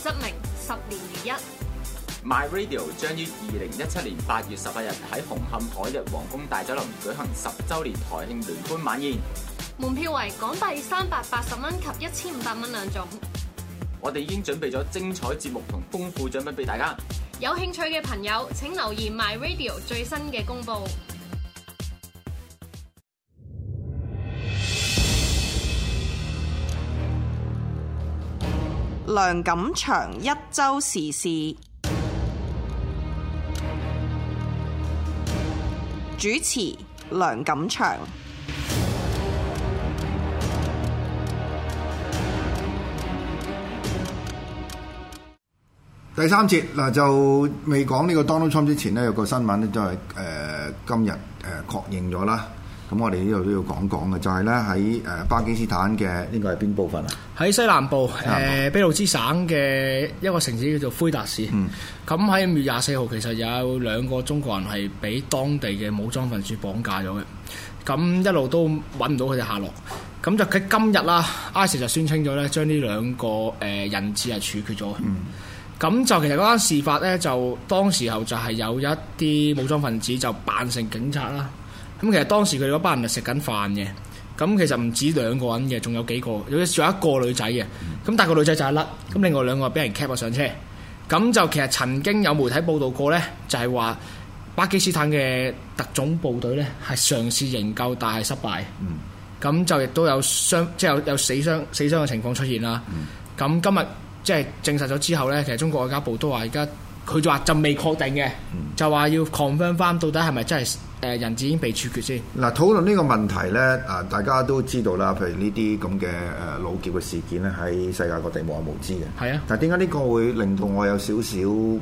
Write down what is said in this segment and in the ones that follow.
則鳴，10年如一。 My Radio 將於2017年8月18日喺紅磡海逸皇宮大酒樓舉行10週年台慶聯歡晚宴， 門票為港幣380蚊及1500蚊兩種。 我哋已經準備咗精彩節目同豐富獎品俾大家。 有興趣嘅朋友請留意 My Radio 最新嘅公佈。 梁錦祥一週時事主持，梁錦祥。 第三節嗱，就未講呢個 Donald Trump 之前呢，有個新聞咧就係今日確認咗啦。咁我哋呢度都要講講嘅，就係咧喺巴基斯坦嘅呢個係邊部分啊？ 喺西南部俾路支省嘅一個城市叫做灰達市。咁喺5月24號，其實有2個中國人係俾當地嘅武裝分子綁架咗嘅。咁一路都揾唔到佢哋下落。咁就喺今日啦，ISIS 就宣稱咗咧，將呢2個人質係處決咗。咁就其實嗰間事發咧，就當時候就係有一啲武裝分子就扮成警察啦。咁其實當時佢哋嗰班人係食緊飯嘅。咁其實唔止2個人嘅，仲有幾個，仲有一個女仔嘅。咁但係個女仔就係甩，咁另外2個俾人 cap 咗上車。咁就其實曾經有媒體報道過咧，就係話巴基斯坦嘅特種部隊咧係嘗試營救，但係失敗。咁就亦都有即係有死傷嘅情況出現啦。咁今日即係證實咗之後咧，其實中國外交部都話而家佢就話就未確定嘅，就話要 confirm 翻到底係咪真係人質已經被處決先。 嗱，討論呢個問題咧，大家都知道啦，譬如呢啲咁嘅老劫嘅事件咧，喺世界各地無無知嘅。係啊，但係點解呢個會令到我有少少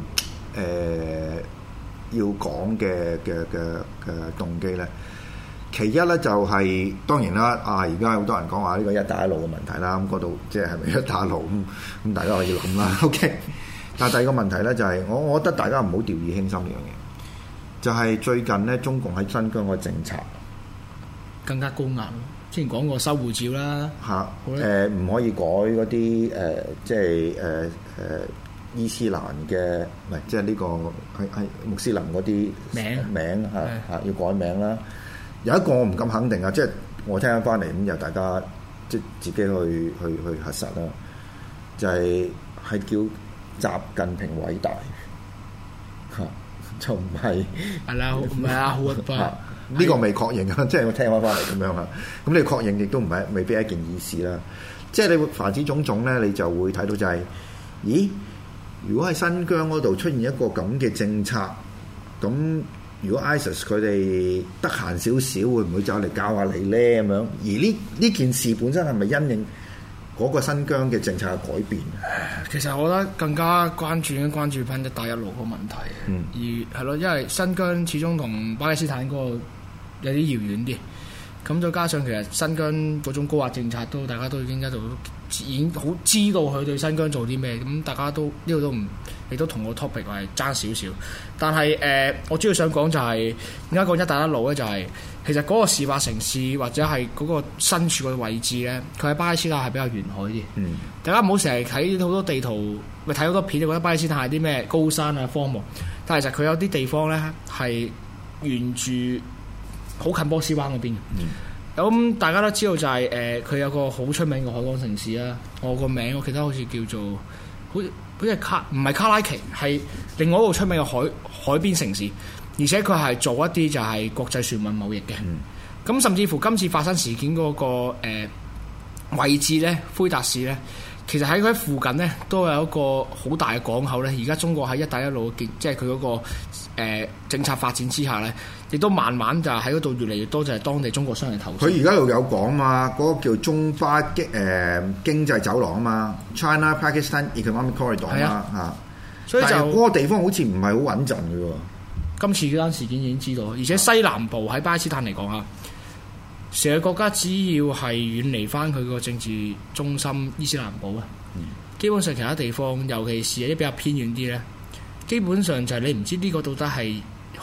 要講嘅動機咧？其一咧就係、當然啦，而家好多人講話呢個一帶一路嘅問題啦，咁嗰度即係係咪一帶一路咁大家可以諗啦。OK， 但係第二個問題咧就係、我覺得大家唔好掉以輕心呢樣嘢，就係、最近咧中共喺新疆嘅政策更加高壓。之前講過收護照啦， 唔可以改嗰啲即係伊斯蘭嘅，唔係即係呢個係穆斯林嗰啲名要改名啦。有一個我唔咁肯定啊，即係我聽翻嚟咁，由大家即係自己去核實啦。就係叫習近平偉大嚇，就唔係好呢個未確認啊，即係我聽翻嚟咁樣啊。咁你確認亦都唔係未必係一件易事啦。即係你會凡此種種咧，你就會睇到就係，咦？如果喺新疆嗰度出現一個咁嘅政策，咁如果 ISIS 佢哋得閒少少，會唔會走嚟教下你咧咁樣？而呢件事本身係咪因應嗰個新疆嘅政策嘅改變？ 其實我覺得更加關注翻一帶一路個問題。而係咯，因為新疆始終同巴基斯坦嗰個有啲遙遠啲。咁再加上其實新疆嗰種高壓政策大家都已經一度已經好知道佢對新疆做啲咩，咁大家都呢度都唔，亦都同個 topic 係爭少少。但係我主要想講就係點解講一帶一路咧，就係其實嗰個事發城市或者係嗰個身處嘅位置咧，佢喺巴基斯坦係比較沿海啲。大家唔好成日睇好多地圖，咪睇好多片就覺得巴基斯坦係啲咩高山啊荒漠，但係其實佢有啲地方咧係沿住好近波斯灣嗰邊。咁大家都知道就係佢有個好出名嘅海港城市啦。我個名我記得好似叫做好似唔係卡拉奇，係另外一個出名嘅海邊城市，而且佢係做一啲就係國際船運貿易嘅。咁甚至乎今次發生事件嗰個位置咧，灰達市咧，其實喺佢附近咧都有一個好大嘅港口咧。而家中國喺一帶一路即係佢嗰個政策發展之下咧，亦都慢慢就喺嗰度越嚟越多就係當地中國商人投資。 佢而家又有講嘛，嗰、那個叫中巴經濟走廊啊嘛 ，China Pakistan Economic Corridor 啊嘛嚇。所以就嗰個地方好似唔係好穩陣嘅喎。 今次嗰單事件已經知道，而且西南部喺巴基斯坦嚟講啊，成個國家只要係遠離翻佢個政治中心伊斯蘭堡啊，基本上其他地方，尤其是一啲比較偏遠啲咧，基本上就係你唔知呢個到底係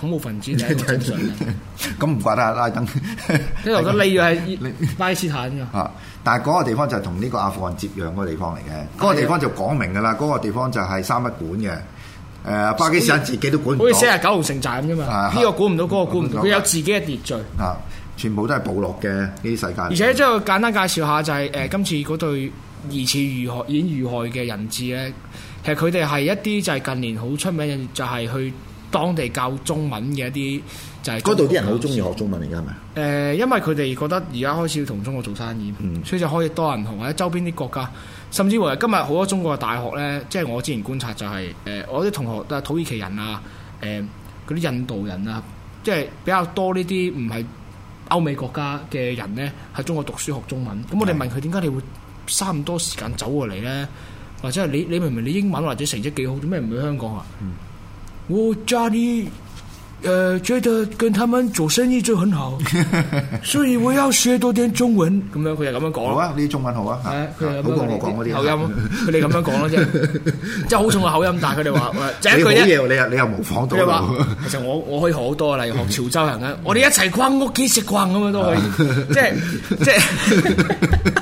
恐怖分子定係一個正常人？ 咁唔怪得拉登， 即係我覺得你要係巴基斯坦㗎。 啊！但係嗰個地方就係同呢個阿富汗接壤嗰個地方嚟嘅，嗰個地方就講明㗎啦，嗰個地方就係三不管嘅。巴基斯坦自己都管唔到， 好似49號城寨咁啫嘛。呢個管唔到，嗰個管唔到，佢有自己嘅秩序。 啊，全部都係部落嘅呢啲世界。 而且即係簡單介紹下就係今次嗰對疑似遇害嘅人質咧，其實佢哋係一啲就係近年好出名嘅，就係去當地教中文嘅一啲，就係嗰度啲人好中意學中文嚟㗎，係咪？ 因為佢哋覺得而家開始要同中國做生意，所以就可以多人同或者周邊啲國家。甚至乎今日好多中國嘅大學咧，即係我之前觀察就係、我啲同學都係土耳其人啊，嗰啲印度人啊，即係比較多呢啲唔係歐美國家嘅人咧，喺中國讀書學中文。咁我哋問佢點解你會嘥咁多時間走過嚟咧？或者係你明明你英文或者成績幾好，點解唔去香港啊？我家裡覺得跟他們做生意就很好，所以我要學多點中文。咁樣佢就咁樣講。好啊， 呢啲中文好啊， 佢好過我講嗰啲口音。佢哋咁樣講咯，即係好重嘅口音。但係佢哋話，就一句啫。你又模仿到。 其實我可以學好多，例如學潮州人啊，我哋一齊逛屋企食逛咁樣都可以。即係。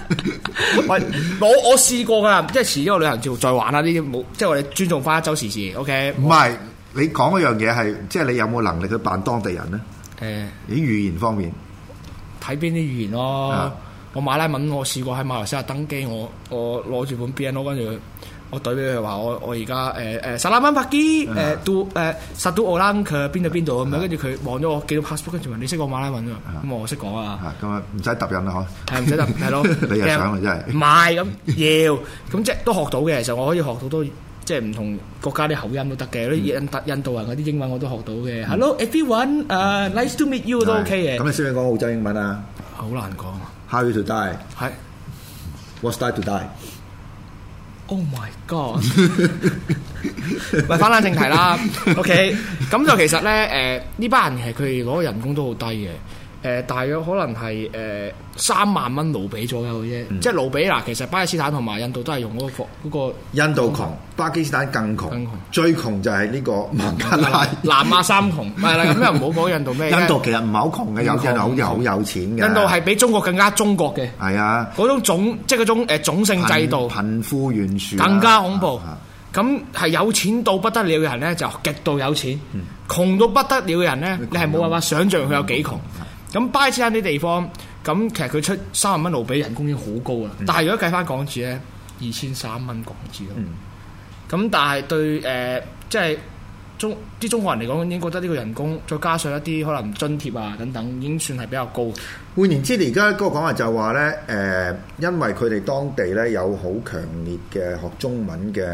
我試過㗎，即係遲啲個旅行節再玩下呢啲冇，即係我哋尊重翻一周時事。OK。唔係。你講嗰樣嘢係，即係你有冇能力去扮當地人咧？啲語言方面， 睇邊啲語言咯。我馬拉文我試過喺馬來西亞登機，我攞住本 BNO 跟住我對俾佢話我而家薩拉曼帕基到薩都奧蘭佢邊度咁樣，跟住佢望咗我幾多 passport， 跟住問你識講馬拉文㗎？咁我識講啊。咁啊唔使揼印啦嗬。係唔使揼，係咯。你又想啊真係？唔係咁要，咁即係都學到嘅。其實我可以學到多。即係唔同國家啲口音都得嘅，啲印度人嗰啲英文我都學到嘅。Hello everyone， nice to meet you 都 OK 嘅。咁你識唔識講澳洲英文啊？好難講。How you to die？ 係。What's die to die？Oh my god！ 喂，翻返正題啦。OK， 咁就其實咧，呢班人其實佢哋攞嘅人工都好低嘅。大約可能係3萬蚊盧比左右嘅啫，即係盧比嗱。其實巴基斯坦同埋印度都係用嗰個印度窮，巴基斯坦更窮，最窮就係呢個孟加拉。南亞三窮，唔係啦，咁又唔好講印度咩？印度其實唔係好窮嘅，有啲人好有錢嘅。印度係比中國更加中國嘅，係啊，嗰種即係嗰種種姓制度，貧富懸殊更加恐怖。咁係有錢到不得了嘅人咧，就極度有錢；窮到不得了嘅人咧，你係冇辦法想像佢有幾窮。咁巴基斯坦啲地方，咁其實佢出3萬蚊盧比人工已經好高啦。但係如果計翻港紙咧，2300蚊港紙咯。咁但係對即係中國人嚟講，已經覺得呢個人工，再加上一啲可能津貼啊等等，已經算係比較高。換言之，你而家嗰個講話就係話咧，因為佢哋當地咧有好強烈嘅學中文嘅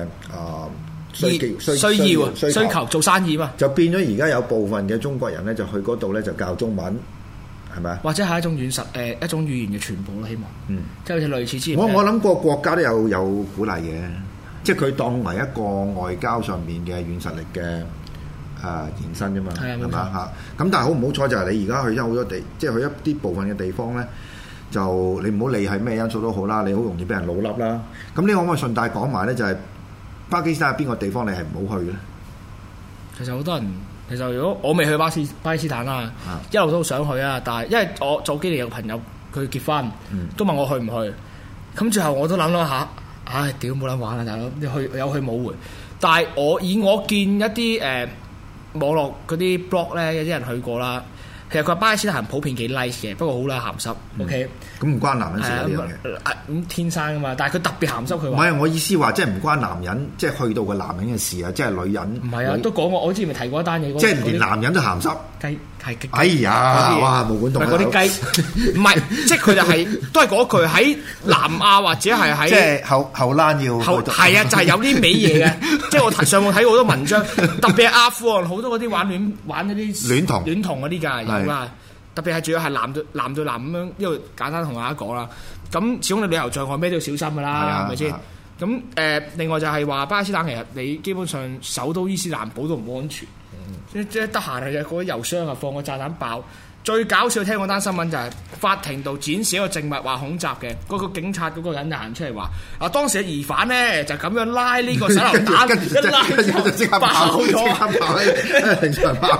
需求做生意嘛，就變咗而家有部分嘅中國人咧就去嗰度咧就教中文。係咪？或者係一種軟實一種語言嘅傳播咯，希望。即係好似類似之前。我諗個國家都有鼓勵嘅，即係佢當為一個外交上面嘅軟實力嘅延伸啫嘛，係嘛嚇？咁但係好唔好彩就係你而家去咗好多地，即係去一啲部分嘅地方咧，就你唔好理係咩因素都好啦，你好容易俾人老笠啦。咁呢個可唔可以順帶講埋咧？就係巴基斯坦邊個地方你係唔好去嘅咧？其實好多人。其實如果我未去巴基斯坦啦，一路都想去啊，但係因為我早幾年有個朋友佢結婚，都問我去唔去，咁最後我都諗咗下，唉，屌冇撚玩啦，大佬，你去有去冇回。但係我見一啲網絡嗰啲 blog 咧，有啲人去過啦。其實佢話巴基斯坦普遍幾 nice 嘅，不過好啦鹹濕。OK，咁唔關男人事呢樣嘢。咁天生噶嘛，但係佢特別鹹濕。佢話唔係，我意思話即係唔關男人，即係去到個男人嘅事啊，即係女人。唔係啊，都講過，我之前咪提過一單嘢。即係連男人都鹹濕。雞係雞。哎呀，哇！冇管動。唔係嗰啲雞，唔係，即係佢就係都係嗰句喺南亞或者係喺。即係後欄要。係啊，就係有啲美嘢嘅，即係我上網睇過好多文章，特別係阿富汗好多嗰啲玩嗰啲戀童嗰啲㗎。特別係主要係男對男咁樣，呢度簡單同大家講啦。咁始終你旅遊障礙咩都要小心㗎啦，係咪先？咁另外就係話巴基斯坦其實你基本上首都伊斯蘭堡都唔安全，即係得閒係嗰啲油箱啊放個炸彈爆， 最搞笑聽嗰單新聞就係法庭度展示一個證物話恐襲嘅，嗰個警察嗰個人就行出嚟話：啊當時嘅疑犯咧就咁樣拉呢個手榴彈，一拉就即刻爆咗，即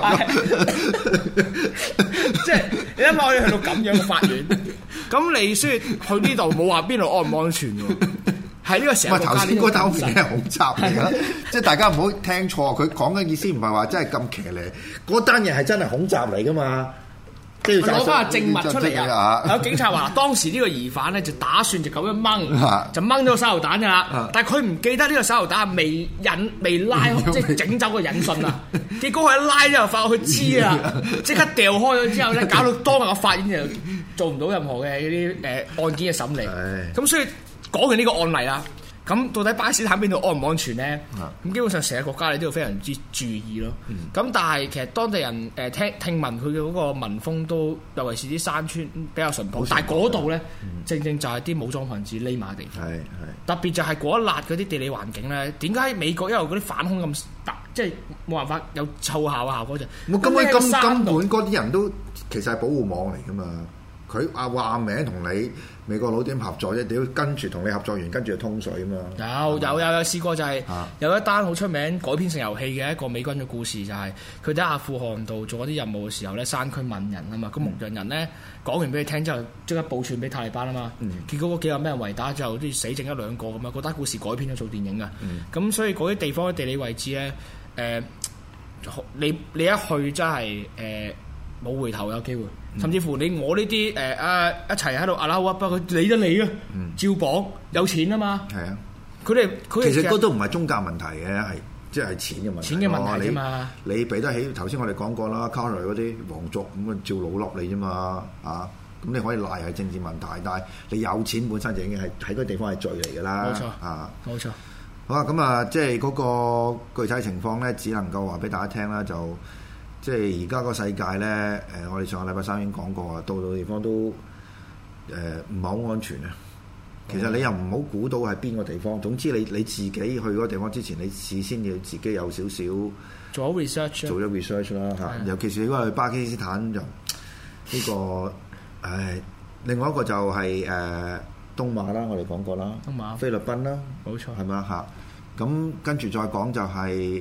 係你諗下可以去到咁樣嘅法院，咁你雖然去呢度冇話邊度安唔安全喎？係呢個成個頭先嗰單片係恐襲嚟㗎，即係大家唔好聽錯，佢講嘅意思唔係話真係咁騎呢，嗰單嘢係真係恐襲嚟㗎嘛。 攞翻個證物出嚟啊！有警察話當時呢個疑犯咧就打算就咁樣掹，就掹咗個手榴彈㗎啦。但係佢唔記得呢個手榴彈未拉，即係整走個引信啊！結果佢一拉之後發覺佢知啊，即刻掉開咗之後咧，搞到當日個法院就做唔到任何嘅嗰啲案件嘅審理。咁所以講完呢個案例啦。咁到底巴基斯坦邊度安唔安全咧？咁基本上成個國家你都要非常之注意咯。咁但係其實當地人聽聞佢嘅嗰個民風都，尤其是啲山村比較淳樸，但係嗰度咧正正就係啲武裝分子匿埋嘅地方。特別就係嗰一辣嗰啲地理環境咧，點解美國因為嗰啲反恐咁即係冇辦法有奏效嘅效果就？根本嗰啲人都其實係保護網嚟㗎嘛。佢話名同你美國佬點合作啫？屌跟住同你合作完，跟住就通水啊嘛！ 有試過就係有一單好出名改編成遊戲嘅一個美軍嘅故事，就係佢喺阿富汗度做一啲任務嘅時候咧，山區問人啊嘛，個牧羊人咧講完俾你聽之後，即刻報傳俾塔利班啊嘛，結果嗰幾個咩人圍打之後，啲死剩一兩個咁啊！嗰單故事改編咗做電影啊，咁所以嗰啲地方嘅地理位置咧，你一去真係冇回頭有機會。甚至乎我呢啲一齊喺度阿拉屈，不過佢理得你啊，照綁有錢啊嘛。係啊，佢哋其實嗰都唔係宗教問題嘅，係即係錢嘅問題。 錢嘅問題啫嘛。 你俾得起頭先我哋講過啦，卡雷嗰啲皇族咁啊照老笠你啫嘛啊！咁你可以賴係政治問題，但係你有錢本身就已經係喺嗰個地方係罪嚟㗎啦。 冇錯啊， 冇錯。 好啊，咁啊，即係嗰個具體情況咧，只能夠話俾大家聽啦，就。即係而家個世界咧，我哋上個禮拜三已經講過啊，到地方都唔係好安全啊。其實你又唔好估到係邊個地方，總之你自己去嗰個地方之前，你事先要自己有少少做咗 research 啦嚇。尤其是如果去巴基斯坦就呢個另外一個就係東馬啦，我哋講過啦， 東馬菲律賓啦， 冇錯， 係咪啊嚇？咁跟住再講就係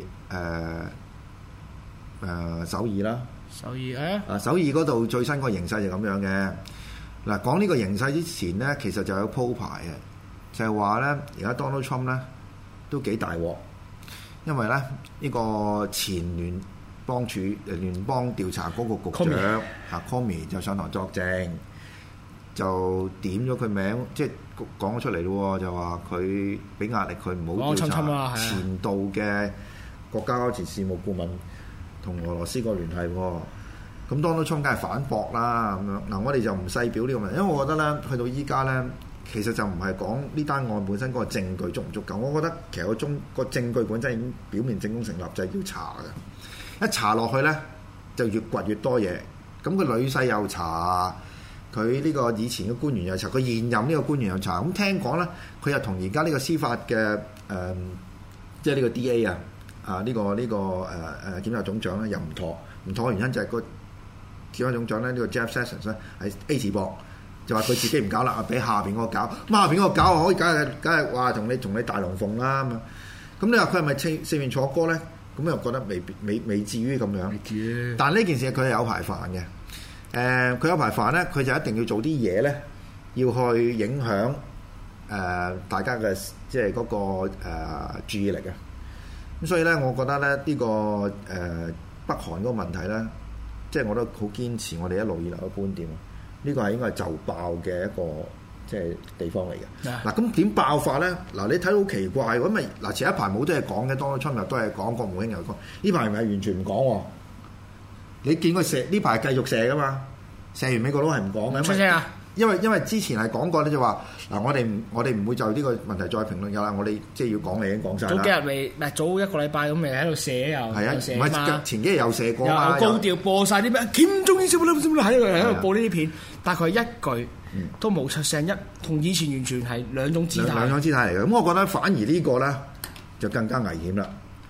首爾啦，首爾嗰度最新個形勢就咁樣嘅。嗱，講呢個形勢之前咧，其實就有鋪排嘅，就係話咧，而家 Donald Trump 咧都幾大鑊，因為咧呢個前聯邦調查局個局長Comey 就上台作證，就點咗佢名，即係講咗出嚟咯，就話佢俾壓力佢唔好調查前度嘅國家安全事務顧問同俄羅斯個聯繫喎，咁Donald Trump梗係反駁啦咁樣。嗱，我哋就唔細表呢個問題，因為我覺得咧，去到依家咧，其實就唔係講呢單案本身嗰個證據足唔足夠。我覺得其實個證據本身已經表面證供成立，就係要查嘅。一查落去咧，就越掘越多嘢。咁個女婿又查，佢呢個以前嘅官員又查，佢現任呢個官員又查。咁聽講咧，佢又同而家呢個司法嘅即係呢個 DA 啊。呢個檢察總長咧又唔妥嘅原因就係個檢察總長咧呢個 Jeff Sessions 咧係 A 字膊，就話佢自己唔搞啦，俾下邊嗰個搞，咁下邊嗰個搞可以梗係話同你大龍鳳啦咁樣。咁你話佢係咪四面楚歌咧？咁又覺得未至於咁樣。但呢件事佢係有排煩嘅。佢有排煩咧，佢就一定要做啲嘢咧，要去影響大家嘅即係嗰個注意力嘅。咁所以咧，我覺得咧呢個北韓嗰個問題咧，即係我都好堅持我哋一路以來嘅觀點。呢個係應該係就爆嘅一個即係地方嚟嘅。嗱，咁點爆發咧？嗱，你睇到好奇怪咁咪嗱，前一排冇多嘢講嘅，Donald Trump都係講，國務卿又講，呢排係咪完全唔講喎？你見佢射呢排繼續射噶嘛？射完美國佬係唔講嘅。出聲啊！因為之前係講過咧，就話嗱，我哋唔會就呢個問題再評論㗎啦。我哋即係要講你已經講晒啦。早幾日早一個禮拜咁咪喺度射又係啊，唔係前幾日又射過啊，高調播晒啲咩Kim Jong Un喺度播呢啲片，但係佢一句都冇出聲，同以前完全係兩種姿態。兩種姿態嚟嘅。咁我覺得反而呢個咧就更加危險啦。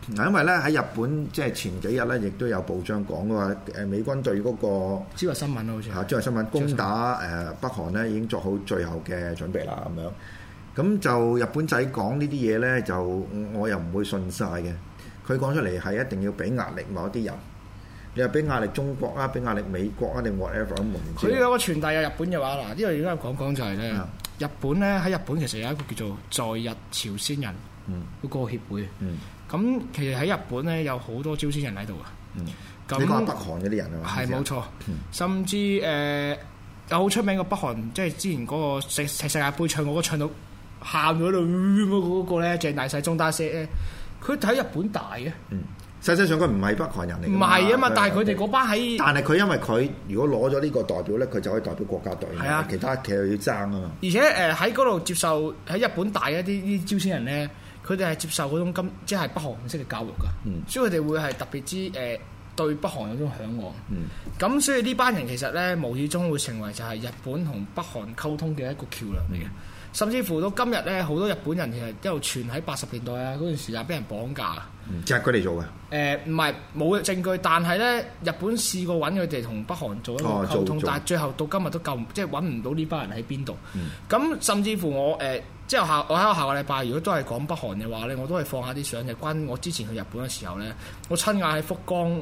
嗱，因為咧喺日本即係前幾日咧，亦都有報章講話美軍對嗰個朝日新聞好似嚇朝日新聞攻打北韓咧已經作好最後嘅準備啦咁樣。咁就日本仔講呢啲嘢咧，就我又唔會信晒嘅。佢講出嚟係一定要俾壓力某一啲人。你話俾壓力中國啊，俾壓力美國啊，定 whatever 咁唔知。佢有個傳遞嘅日本嘅話嗱，呢個而家講就係咧，日本咧喺日本其實有一個叫做在日朝鮮人嗰個協會。咁其實喺日本咧有好多朝鮮人喺度嘅。 你講北韓嗰啲人啊嘛？ 係冇錯，甚至有好出名嘅北韓，即係之前嗰個世界盃唱歌唱到喊咗度嗰個咧，鄭大世中大社咧，佢喺日本大嘅。 實際上佢唔係北韓人嚟， 唔係啊嘛，但係佢哋嗰班喺， 但係佢因為佢如果攞咗呢個代表咧，佢就可以代表國家隊。係啊，其他其實要爭啊嘛。 而且喺嗰度接受喺日本大一啲朝鮮人咧，佢哋係接受嗰種即係北韓式嘅教育㗎，所以佢哋會係特別之對北韓有種嚮往。咁所以呢班人其實咧無意中會成為就係日本同北韓溝通嘅一個橋梁嚟嘅。甚至乎到今日咧，好多日本人其實一路傳喺80年代啊嗰段時間俾人綁架。 即係佢哋做嘅。 唔係冇證據，但係咧日本試過揾佢哋同北韓做一個溝通，但係最後到今日都即係揾唔到呢班人喺邊度。咁甚至乎我即係我喺下個禮拜，如果都係講北韓嘅話咧，我都係放下啲相，就關於我之前去日本嘅時候咧，我親眼喺福岡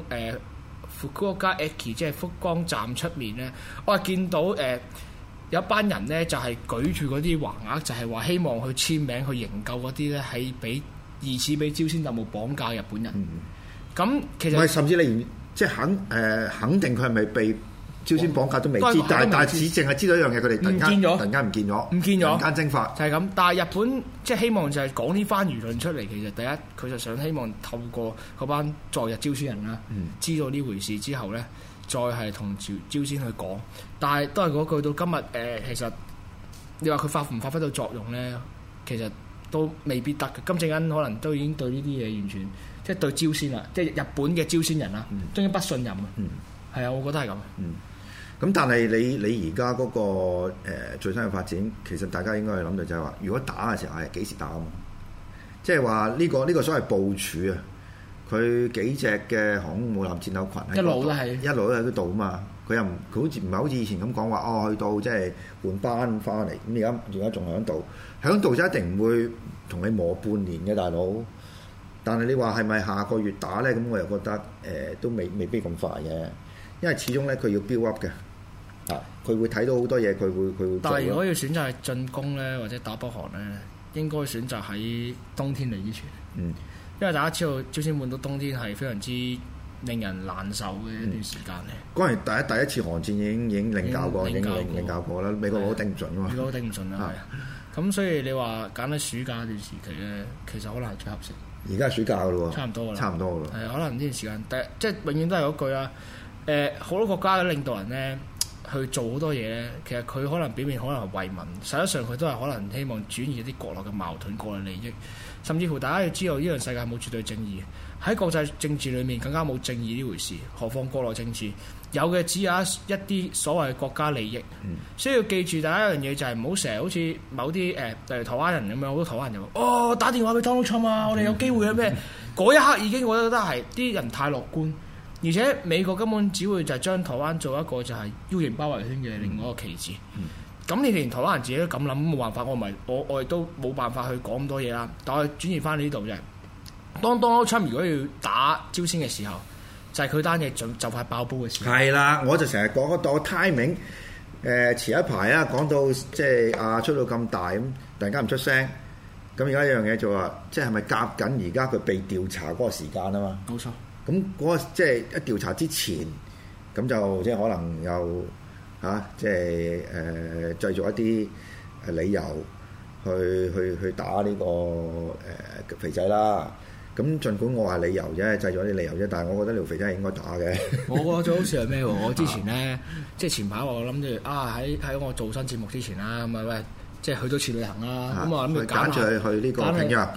Fukuoka Eki 即係福岡站出面咧，我係見到有一班人咧就係舉住嗰啲橫額，就係話希望去簽名去營救嗰啲咧係疑似俾朝鮮特務綁架日本人。咁其實唔係，甚至你即係肯定佢係咪被朝鮮綁架都未知，但係只淨係知道一樣嘢，佢哋突然間唔見咗，人間蒸發就係咁。但係日本即係希望就係講呢番輿論出嚟，其實第一佢就想希望透過嗰班在日朝鮮人啦，知道呢回事之後咧，再係同朝鮮去講。但係都係嗰句，到今日其實你話佢發唔發揮到作用咧，其實都未必得嘅。金正恩可能都已經對呢啲嘢完全即係對朝鮮啦，即係日本嘅朝鮮人啦，都已經不信任啊。係啊，我覺得係咁。 咁但係你而家嗰個最新嘅發展，其實大家應該係諗到就係話，如果打嘅時候係幾時打啊嘛？即係話呢個所謂部署啊，佢幾隻嘅航空母艦戰鬥群一路都喺嗰度啊嘛。佢好似唔係好似以前咁講話去到即係換班翻嚟。咁而家仲喺度就一定唔會同你磨半年嘅大佬。但係你話係咪下個月打咧？咁我又覺得都未必咁快嘅，因為始終咧佢要 build up 嘅。佢會睇到好多嘢，佢會。但係如果要選擇係進攻咧，或者打北韓咧，應該選擇喺冬天嚟之前。因為大家知道朝鮮半島冬天係非常之令人難受嘅一段時間咧。嗰陣第一次韓戰已經領教過啦，美國佬頂唔順啊嘛。美國佬頂唔順啦，係啊。咁所以你話揀喺暑假嗰段時期咧，其實可能係最合適。而家係暑假噶咯喎。差唔多噶啦。係可能呢段時間，即係永遠都係嗰句啦。好多國家嘅領導人咧，去做好多嘢咧，其實佢可能表面可能係為民，實際上佢都係可能希望轉移一啲國內嘅矛盾、國內利益，甚至乎大家要知道呢樣世界冇絕對正義，喺國際政治裏面更加冇正義呢回事，何況國內政治有嘅只有一啲所謂國家利益。所以要記住大家一樣嘢就係唔好成日好似某啲例如台灣人咁樣，好多台灣人就打電話俾 Donald Trump 啊，我哋有機會啊咩？嗰一刻已經我覺得係啲人太樂觀。而且美國根本只會就係將台灣做一個就係 U 型包圍圈嘅另外一個棋子。咁你連台灣人自己都咁諗，冇辦法，我亦都冇辦法去講咁多嘢啦。但我轉移翻呢度啫。當 Donald Trump 如果要打朝鮮嘅時候，就係佢單嘢就快爆煲嘅時候。係啦，我就成日講嗰個 timing，前一排啊講到即係出到咁大咁，突然間唔出聲。咁而家一樣嘢就話，即係咪夾緊而家佢被調查嗰個時間啊嘛？冇錯。咁嗰個即係一調查之前，咁就即係可能又即係製造一啲理由去打呢個肥仔啦。咁儘管我話理由啫，製造啲理由啫，但係我覺得呢條肥仔係應該打嘅。我覺得好似係咩喎？我之前咧，即係前排我諗住喺我做新節目之前啦，咁喂。即係去多次旅行啦，咁我諗住揀住去呢個平壤，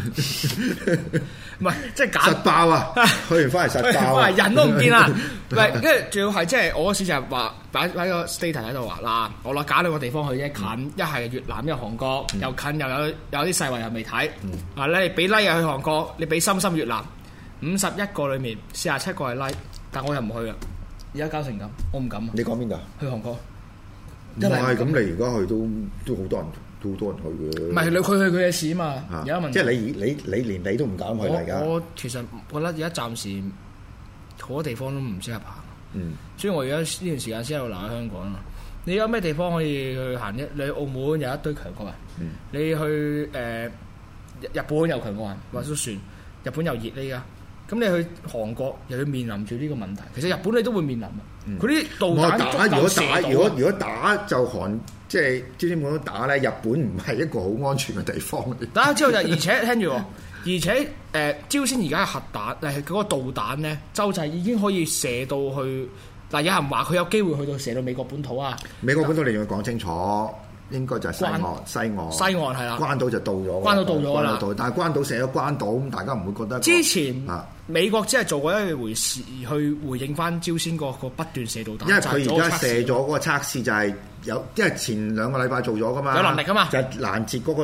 唔係即係揀實爆啊！去完翻嚟實爆啊！人都唔見啦，唔係跟住仲要係即係我嗰時就係話擺個 status 喺度話嗱，我攞揀兩個地方去啫，近一係越南，一係韓國，又近又有啲世遺又未睇。話你俾 like 去韓國，你俾心越南， 51個裏面47個係 like， 但我又唔去啊。而家搞成咁，我唔敢啊。 你講邊度？ 去韓國。 唔係咁，你而家去都好多人。都好多人去嘅， 唔係佢嘅事啊嘛，有問題。 即係你連你都唔敢去嚟㗎。 我其實覺得而家暫時好多地方都唔適合行，所以我而家呢段時間先喺度留喺香港啊。你有咩地方可以去行啫？你去澳門有一堆強國人，你去日本有強國人，話都算。日本又熱呢家，咁你去韓國又要面臨住呢個問題。其實日本你都會面臨啊，佢啲導彈如果打就即係朝鮮半島打咧，日本唔係一個好安全嘅地方。 打之後就而且聽住，而且朝鮮而家嘅核彈嗰個導彈咧，洲際已經可以射到去。嗱，有人話佢有機會去到射到美國本土啊！ 美國本土你要講清楚，應該就係西岸。西岸係啦，關島就到咗。關島到咗啦，但係關島射咗關島，咁大家唔會覺得。 之前美國只係做過一回事去回應翻朝鮮個不斷射導彈。 因為佢而家射咗嗰個測試就係因為前2個禮拜做咗噶嘛， 有能力噶嘛， 就係攔截嗰個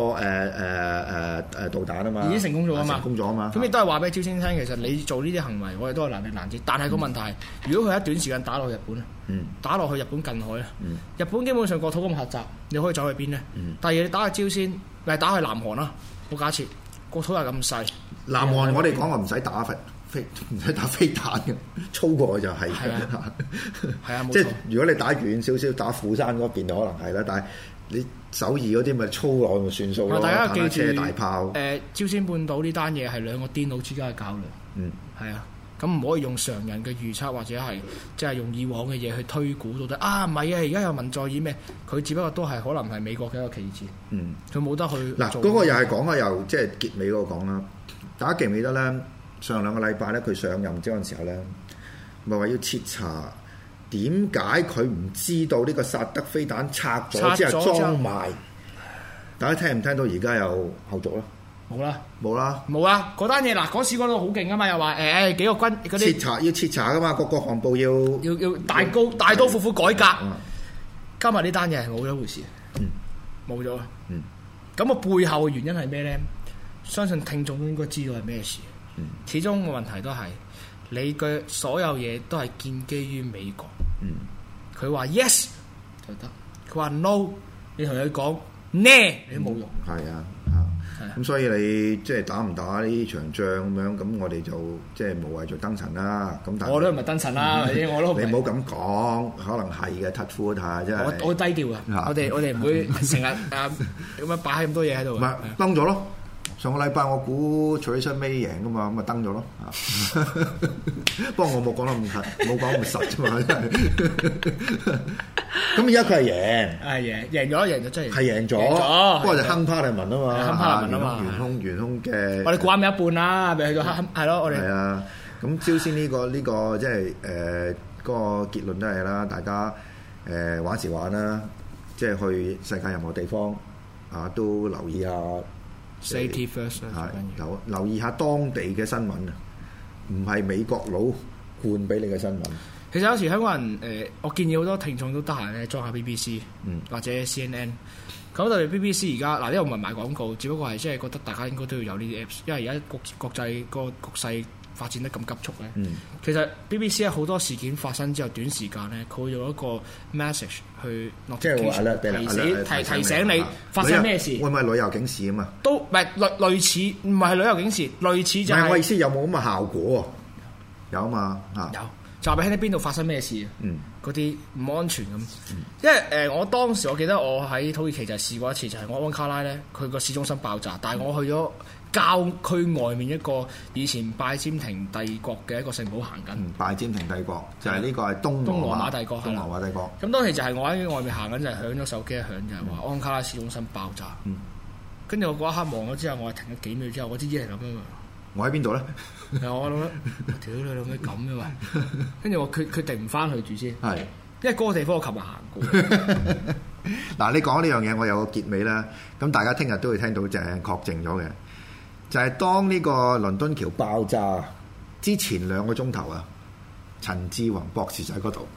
導彈啊嘛， 已經成功咗啊嘛， 成功咗啊嘛。 咁亦都係話俾朝鮮聽，其實你做呢啲行為，我哋都有能力攔截。但係個問題係，如果佢喺短時間打落去日本咧，打落去日本近海咧，日本基本上國土咁狹窄，你可以走去邊咧？第二你打去朝鮮，咪打去南韓啦。好假設國土又咁細， 南韓我哋講話唔使打唔使打飛彈嘅，粗過就係。係啊，即係如果你打遠少少，打釜山嗰邊就可能係啦。但係你首爾嗰啲咪粗落咪算數咯。 大家記住， 大炮。 朝鮮半島呢單嘢係兩個癲佬之間嘅較量。係啊，咁唔可以用常人嘅預測或者係即係用以往嘅嘢去推估到底啊，唔係啊，而家有文在寅咩？佢只不過都係可能係美國嘅一個棋子。佢冇得去。 嗱，嗰個又係講啊，又即係結尾嗰個講啦。大家記唔記得咧？上2個禮拜咧，佢上任嗰陣時候咧，咪話要徹查點解佢唔知道呢個薩德飛彈拆咗之後裝埋？大家聽唔聽到而家有後續啦？冇啦！嗰單嘢嗱，嗰時講到好勁啊嘛，又話幾個軍嗰啲徹查噶嘛，個國防部要大刀闊斧改革。今日呢單嘢係冇咗一回事，冇咗。咁個背後嘅原因係咩咧？相信聽眾都應該知道係咩事。始終個問題都係你嘅所有嘢都係建基於美國。佢話 yes 就得，佢話 no， 你同佢講 no 你都冇用。係啊，咁所以你即係打唔打呢場仗咁樣，咁我哋就即係無謂做燈神啦。咁但係我都唔係燈神啦，我都你唔好咁講，可能係嘅 touch wood 嚇，真係我低調啊。我哋唔會成日咁樣擺咁多嘢喺度。唔係登咗咯。上個禮拜我估取出尾贏噶嘛，咁咪登咗咯。不過我冇講得咁實，冇講咁實啫嘛。咁而家佢係贏咗真係贏咗。不過就亨帕利文啊嘛，元兇嘅。我哋估啱一半啦，咪去到係咯，我哋係啊。咁朝鮮呢個即係嗰個結論都係啦，大家玩時玩啦，即係去世界任何地方啊都留意下。Safety first 留意下當地嘅新聞啊，唔係美國佬灌俾你嘅新聞。其實有時香港人我建議好多聽眾都得閒咧裝下 BBC 或者 CNN。咁特別 BBC 而家嗱，呢個唔係賣廣告，只不過係即係覺得大家應該都要有呢啲 Apps，因為而家國際個局勢發展得咁急速咧。其實 BBC 咧好多事件發生之後，短時間咧佢會用一個 message 去即係提醒你發生咩事。會唔會旅遊警示啊嘛？都唔係類似，唔係旅遊警示，類似就係。唔係我意思有冇咁嘅效果？有啊嘛嚇。有就話俾你聽邊度發生咩事啊？嗰啲唔安全咁。因為我當時我記得我喺土耳其就係試過一次，就係我安卡拉咧，佢個市中心爆炸，但係我去咗郊區外面一個以前拜占庭帝國嘅一個城堡行緊。拜占庭帝國就係呢個係東羅馬帝國。東羅馬帝國。咁當時就係我喺外面行緊，就係響咗手機一響，就係話安卡拉市中心爆炸。跟住我嗰一刻望咗之後，我係停咗幾秒之後，我知係咁樣。我喺邊度咧？我諗屌你老味咁嘅嘛，跟住我決定唔翻去住先。係，因為嗰個地方我琴日行過。嗱，你講呢樣嘢，我有個結尾啦。咁大家聽日都會聽到就係確證咗嘅，就係當呢個倫敦橋爆炸之前2個鐘頭啊，陳志宏博士就喺嗰度。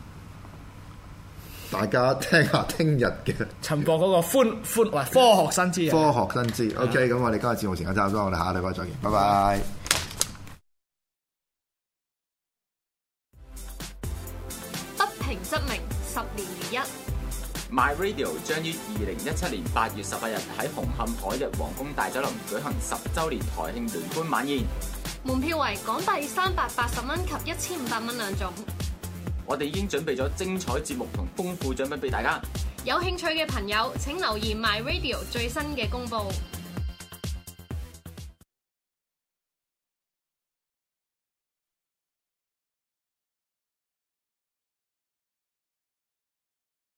大家聽下聽日嘅陳博嗰個科學新知。科學新知。OK，咁我哋今日節目時間差唔多，我哋下個禮拜再見，拜拜。 My Radio 將於2017年8月18日喺紅磡海逸皇宮大酒樓舉行10週年台慶聯歡晚宴， 門票為港幣380蚊及1500蚊兩種。 我哋已經準備咗精彩節目同豐富獎品俾大家。 有興趣嘅朋友請留意 My Radio 最新嘅公佈。